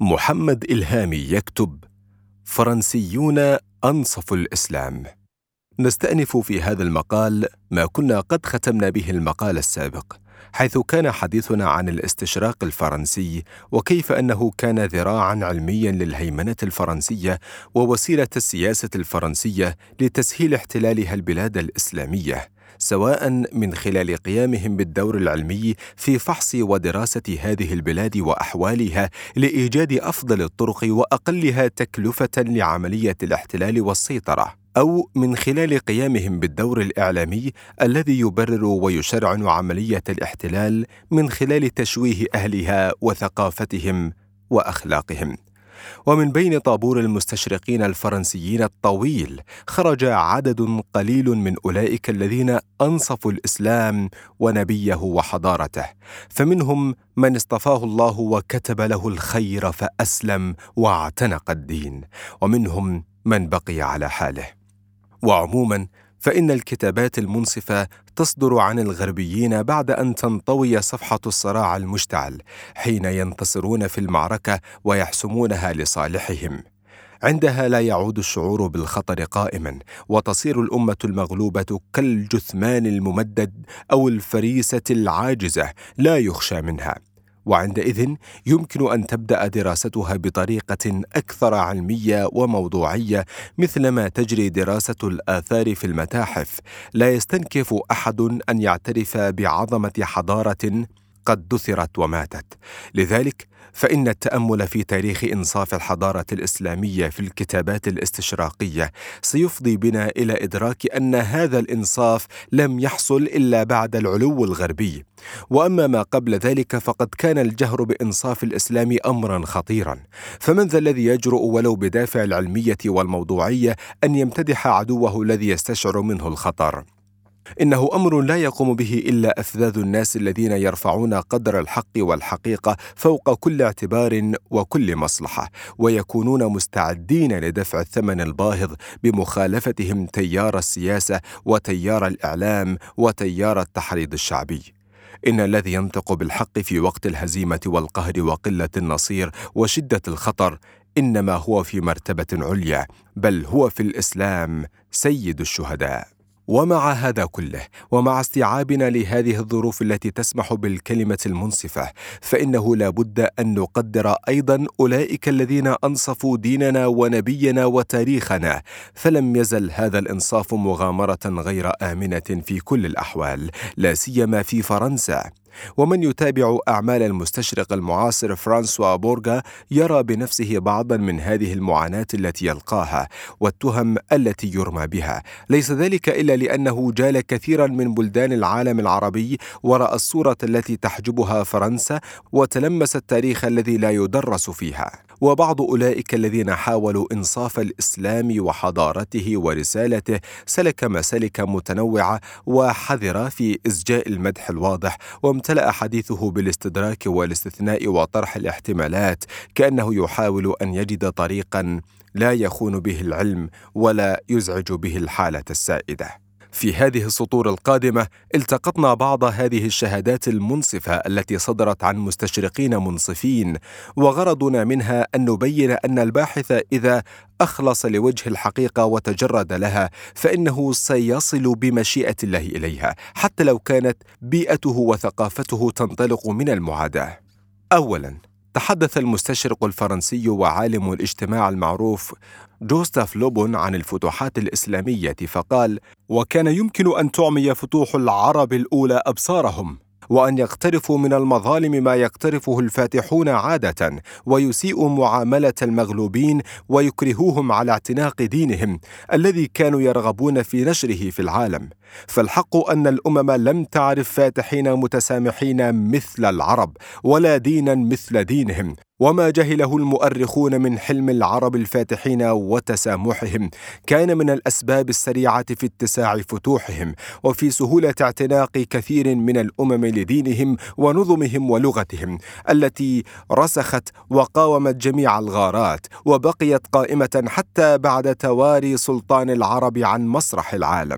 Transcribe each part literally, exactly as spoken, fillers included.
محمد إلهامي يكتب: فرنسيون أنصفوا الإسلام. نستأنف في هذا المقال ما كنا قد ختمنا به المقال السابق، حيث كان حديثنا عن الاستشراق الفرنسي وكيف أنه كان ذراعاً علمياً للهيمنة الفرنسية ووسيلة السياسة الفرنسية لتسهيل احتلالها البلاد الإسلامية، سواء من خلال قيامهم بالدور العلمي في فحص ودراسة هذه البلاد وأحوالها لإيجاد أفضل الطرق وأقلها تكلفة لعملية الاحتلال والسيطرة، أو من خلال قيامهم بالدور الإعلامي الذي يبرر ويشرعن عملية الاحتلال من خلال تشويه أهلها وثقافتهم وأخلاقهم. ومن بين طابور المستشرقين الفرنسيين الطويل خرج عدد قليل من أولئك الذين أنصفوا الإسلام ونبيه وحضارته، فمنهم من اصطفاه الله وكتب له الخير فأسلم واعتنق الدين، ومنهم من بقي على حاله. وعموما فإن الكتابات المنصفة تصدر عن الغربيين بعد أن تنطوي صفحة الصراع المشتعل، حين ينتصرون في المعركة ويحسمونها لصالحهم. عندها لا يعود الشعور بالخطر قائما، وتصير الأمة المغلوبة كالجثمان الممدد أو الفريسة العاجزة لا يخشى منها، وعندئذ يمكن أن تبدأ دراستها بطريقة أكثر علمية وموضوعية، مثلما تجري دراسة الآثار في المتاحف. لا يستنكف أحد أن يعترف بعظمة حضارة قد دثرت وماتت. لذلك فإن التأمل في تاريخ إنصاف الحضارة الإسلامية في الكتابات الاستشراقية سيفضي بنا إلى إدراك أن هذا الإنصاف لم يحصل إلا بعد العلو الغربي، وأما ما قبل ذلك فقد كان الجهر بإنصاف الإسلام أمرا خطيرا. فمن ذا الذي يجرؤ ولو بدافع العلمية والموضوعية أن يمتدح عدوه الذي يستشعر منه الخطر؟ إنه أمر لا يقوم به إلا أفذاذ الناس الذين يرفعون قدر الحق والحقيقة فوق كل اعتبار وكل مصلحة، ويكونون مستعدين لدفع الثمن الباهظ بمخالفتهم تيار السياسة وتيار الإعلام وتيار التحريض الشعبي. إن الذي ينطق بالحق في وقت الهزيمة والقهر وقلة النصير وشدة الخطر إنما هو في مرتبة عليا، بل هو في الإسلام سيد الشهداء. ومع هذا كله، ومع استيعابنا لهذه الظروف التي تسمح بالكلمة المنصفة، فإنه لا بد أن نقدر أيضا أولئك الذين أنصفوا ديننا ونبينا وتاريخنا، فلم يزل هذا الإنصاف مغامرة غير آمنة في كل الأحوال، لا سيما في فرنسا. ومن يتابع أعمال المستشرق المعاصر فرانسوا بورغا يرى بنفسه بعضا من هذه المعاناة التي يلقاها والتهم التي يرمى بها. ليس ذلك إلا لأنه جال كثيرا من بلدان العالم العربي ورأى الصورة التي تحجبها فرنسا وتلمس التاريخ الذي لا يدرس فيها. وبعض أولئك الذين حاولوا إنصاف الإسلام وحضارته ورسالته سلك مسالك متنوعة وحذر في إسجاء المدح الواضح، وامتلأ حديثه بالاستدراك والاستثناء وطرح الاحتمالات، كأنه يحاول أن يجد طريقا لا يخون به العلم ولا يزعج به الحالة السائدة. في هذه السطور القادمة التقطنا بعض هذه الشهادات المنصفة التي صدرت عن مستشرقين منصفين، وغرضنا منها أن نبين أن الباحث إذا أخلص لوجه الحقيقة وتجرد لها فإنه سيصل بمشيئة الله إليها، حتى لو كانت بيئته وثقافته تنطلق من المعاداة. أولاً، تحدث المستشرق الفرنسي وعالم الاجتماع المعروف جوستاف لوبون عن الفتوحات الإسلامية، فقال: وكان يمكن أن تعمي فتوح العرب الأولى أبصارهم، وأن يقترفوا من المظالم ما يقترفه الفاتحون عادة، ويسيئوا معاملة المغلوبين ويكرهوهم على اعتناق دينهم الذي كانوا يرغبون في نشره في العالم. فالحق أن الأمم لم تعرف فاتحين متسامحين مثل العرب، ولا دينا مثل دينهم، وما جهله المؤرخون من حلم العرب الفاتحين وتسامحهم كان من الأسباب السريعة في اتساع فتوحهم وفي سهولة اعتناق كثير من الأمم لدينهم ونظمهم ولغتهم التي رسخت وقاومت جميع الغارات، وبقيت قائمة حتى بعد تواري سلطان العرب عن مسرح العالم.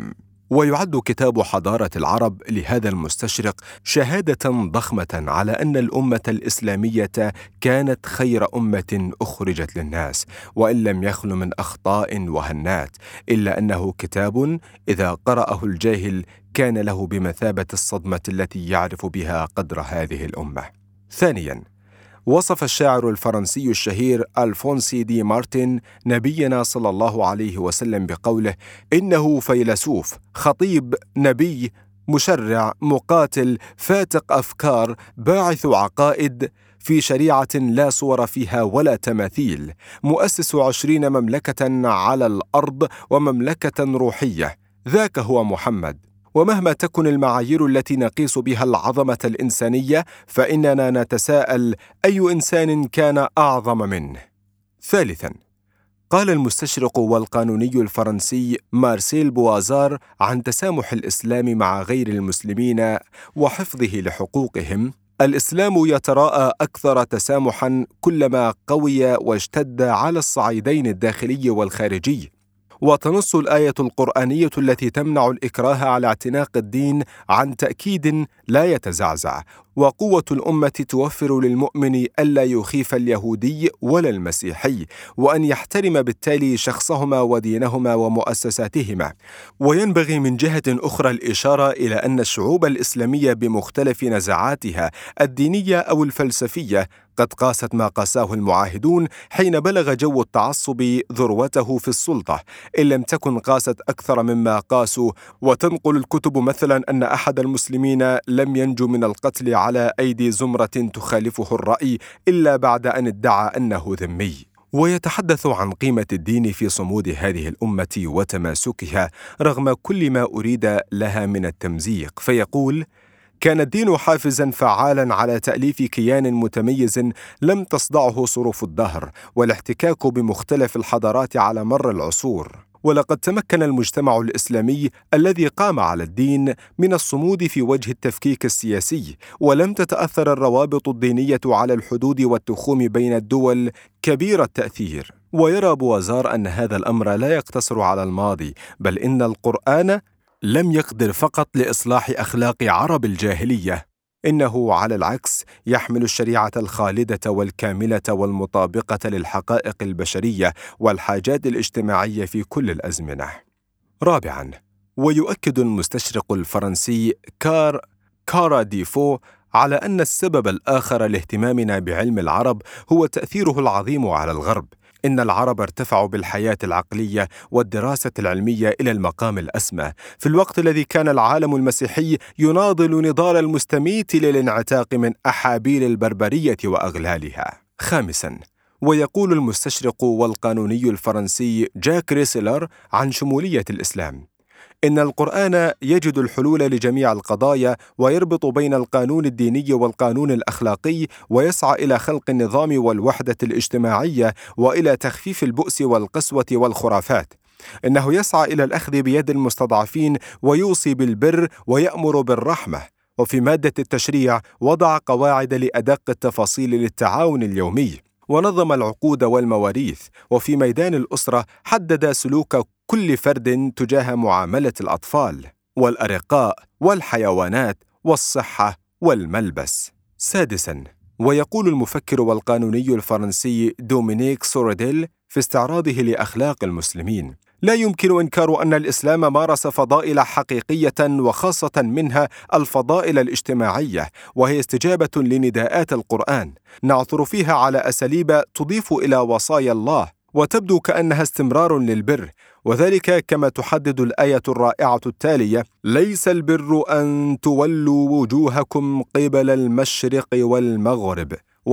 ويعد كتاب حضارة العرب لهذا المستشرق شهادة ضخمة على أن الأمة الإسلامية كانت خير أمة أخرجت للناس، وإن لم يخل من أخطاء وهنات، إلا أنه كتاب إذا قرأه الجاهل كان له بمثابة الصدمة التي يعرف بها قدر هذه الأمة. ثانياً، وصف الشاعر الفرنسي الشهير ألفونسي دي مارتن نبينا صلى الله عليه وسلم بقوله: إنه فيلسوف، خطيب، نبي، مشرع، مقاتل، فاتق أفكار، باعث عقائد، في شريعة لا صور فيها ولا تماثيل، مؤسس عشرين مملكة على الأرض ومملكة روحية، ذاك هو محمد. ومهما تكن المعايير التي نقيس بها العظمة الإنسانية فإننا نتساءل: أي إنسان كان أعظم منه؟ ثالثاً، قال المستشرق والقانوني الفرنسي مارسيل بوازار عن تسامح الإسلام مع غير المسلمين وحفظه لحقوقهم: الإسلام يتراءى أكثر تسامحاً كلما قوي واشتد على الصعيدين الداخلي والخارجي. وتنص الآية القرآنية التي تمنع الإكراه على اعتناق الدين عن تأكيد لا يتزعزع، وقوة الأمة توفر للمؤمن ألا يخيف اليهودي ولا المسيحي، وأن يحترم بالتالي شخصهما ودينهما ومؤسساتهما. وينبغي من جهة أخرى الإشارة إلى أن الشعوب الإسلامية بمختلف نزعاتها الدينية أو الفلسفية قد قاست ما قاساه المعاهدون حين بلغ جو التعصب ذروته في السلطة، إن لم تكن قاست أكثر مما قاسوا. وتنقل الكتب مثلا أن أحد المسلمين لم ينجو من القتل على أيدي زمرة تخالفه الرأي إلا بعد أن ادعى أنه ذمي. ويتحدث عن قيمة الدين في صمود هذه الأمة وتماسكها رغم كل ما أريد لها من التمزيق، فيقول: كان الدين حافزاً فعالاً على تأليف كيان متميز لم تصدعه صروف الدهر والاحتكاك بمختلف الحضارات على مر العصور. ولقد تمكن المجتمع الإسلامي الذي قام على الدين من الصمود في وجه التفكيك السياسي، ولم تتأثر الروابط الدينية على الحدود والتخوم بين الدول كبير التأثير. ويرى بوازار أن هذا الأمر لا يقتصر على الماضي، بل إن القرآن لم يقدر فقط لإصلاح أخلاق عرب الجاهلية، إنه على العكس يحمل الشريعة الخالدة والكاملة والمطابقة للحقائق البشرية والحاجات الاجتماعية في كل الأزمنة. رابعاً، ويؤكد المستشرق الفرنسي كار كارا ديفو على أن السبب الآخر لاهتمامنا بعلم العرب هو تأثيره العظيم على الغرب. إن العرب ارتفعوا بالحياة العقلية والدراسة العلمية إلى المقام الأسمى، في الوقت الذي كان العالم المسيحي يناضل نضال المستميت للانعتاق من أحابيل البربرية وأغلالها. خامساً، ويقول المستشرق والقانوني الفرنسي جاك ريسلر عن شمولية الإسلام: إن القرآن يجد الحلول لجميع القضايا، ويربط بين القانون الديني والقانون الأخلاقي، ويسعى إلى خلق النظام والوحدة الاجتماعية وإلى تخفيف البؤس والقسوة والخرافات. إنه يسعى إلى الأخذ بيد المستضعفين ويوصي بالبر ويأمر بالرحمة. وفي مادة التشريع وضع قواعد لأدق التفاصيل للتعاون اليومي، ونظم العقود والمواريث. وفي ميدان الأسرة حدد سلوك كل فرد تجاه معاملة الأطفال والأرقاء والحيوانات والصحة والملبس. سادساً، ويقول المفكر والقانوني الفرنسي دومينيك سوروديل في استعراضه لأخلاق المسلمين: لا يمكن إنكار أن الإسلام مارس فضائل حقيقية، وخاصة منها الفضائل الاجتماعية، وهي استجابة لنداءات القرآن، نعثر فيها على أساليب تضيف إلى وصايا الله وتبدو كأنها استمرار للبر، وذلك كما تحدد الآية الرائعة التالية: ليس البر أن تولوا وجوهكم قبل المشرق والمغرب،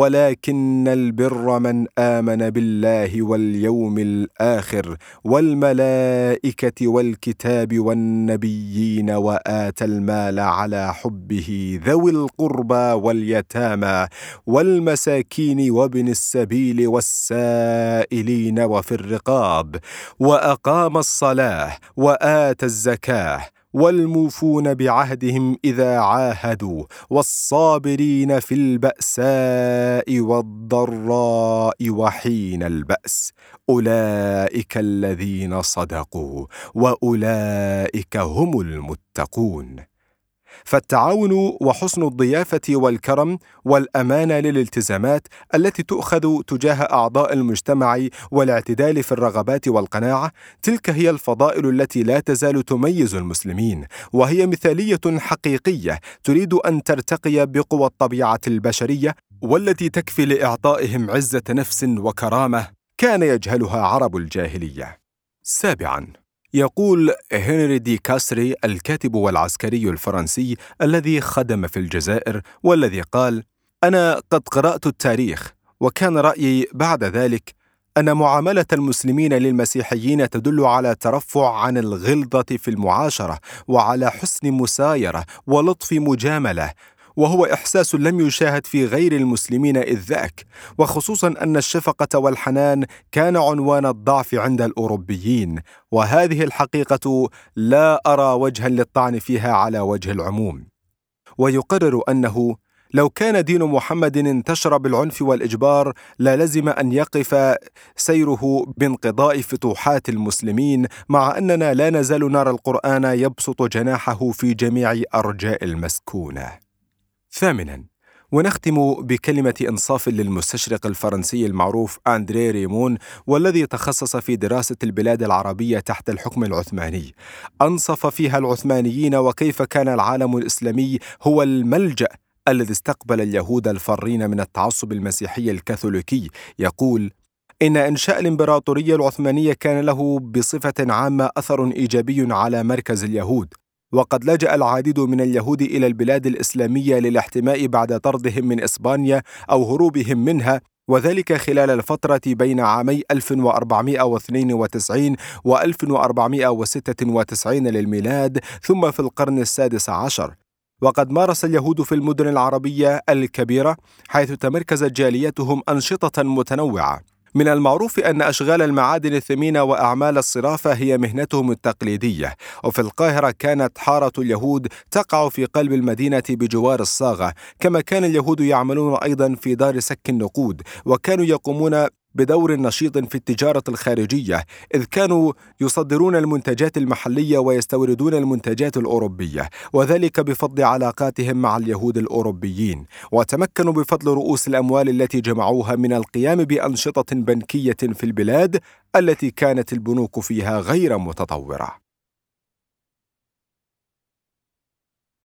ولكن البر من آمن بالله واليوم الآخر والملائكة والكتاب والنبيين وآتى المال على حبه ذوي القربى واليتامى والمساكين وابن السبيل والسائلين وفي الرقاب، وأقام الصلاة وآتى الزكاة والموفون بعهدهم إذا عاهدوا والصابرين في البأساء والضراء وحين البأس أولئك الذين صدقوا وأولئك هم المتقون. فالتعاون وحسن الضيافة والكرم والأمانة للالتزامات التي تؤخذ تجاه أعضاء المجتمع والاعتدال في الرغبات والقناعة، تلك هي الفضائل التي لا تزال تميز المسلمين، وهي مثالية حقيقية تريد أن ترتقي بقوى الطبيعة البشرية، والتي تكفي لإعطائهم عزة نفس وكرامة كان يجهلها عرب الجاهلية. سابعاً، يقول هنري دي كاسري الكاتب والعسكري الفرنسي الذي خدم في الجزائر، والذي قال: أنا قد قرأت التاريخ، وكان رأيي بعد ذلك أن معاملة المسلمين للمسيحيين تدل على ترفع عن الغلظة في المعاشرة، وعلى حسن مسايرة ولطف مجاملة، وهو إحساس لم يشاهد في غير المسلمين إذ ذاك، وخصوصا أن الشفقة والحنان كان عنوان الضعف عند الأوروبيين، وهذه الحقيقة لا أرى وجها للطعن فيها على وجه العموم. ويقرر أنه لو كان دين محمد انتشر بالعنف والإجبار للزم أن يقف سيره بانقضاء فتوحات المسلمين، مع أننا لا نزال نرى القرآن يبسط جناحه في جميع أرجاء المسكونة. ثامناً، ونختم بكلمة إنصاف للمستشرق الفرنسي المعروف أندري ريمون، والذي تخصص في دراسة البلاد العربية تحت الحكم العثماني. أنصف فيها العثمانيين وكيف كان العالم الإسلامي هو الملجأ الذي استقبل اليهود الفارين من التعصب المسيحي الكاثوليكي. يقول: إن إنشاء الإمبراطورية العثمانية كان له بصفة عامة أثر إيجابي على مركز اليهود، وقد لجأ العديد من اليهود إلى البلاد الإسلامية للاحتماء بعد طردهم من إسبانيا أو هروبهم منها، وذلك خلال الفترة بين عامي ألف وأربعمائة واثنين وتسعين و ألف وأربعمائة وستة وتسعين للميلاد، ثم في القرن السادس عشر. وقد مارس اليهود في المدن العربية الكبيرة حيث تمركزت جاليتهم أنشطة متنوعة. من المعروف أن أشغال المعادن الثمينة وأعمال الصرافة هي مهنتهم التقليدية، وفي القاهرة كانت حارة اليهود تقع في قلب المدينة بجوار الصاغة، كما كان اليهود يعملون أيضا في دار سك النقود، وكانوا يقومون بدور نشيط في التجارة الخارجية، إذ كانوا يصدرون المنتجات المحلية ويستوردون المنتجات الأوروبية، وذلك بفضل علاقاتهم مع اليهود الأوروبيين، وتمكنوا بفضل رؤوس الأموال التي جمعوها من القيام بأنشطة بنكية في البلاد التي كانت البنوك فيها غير متطورة.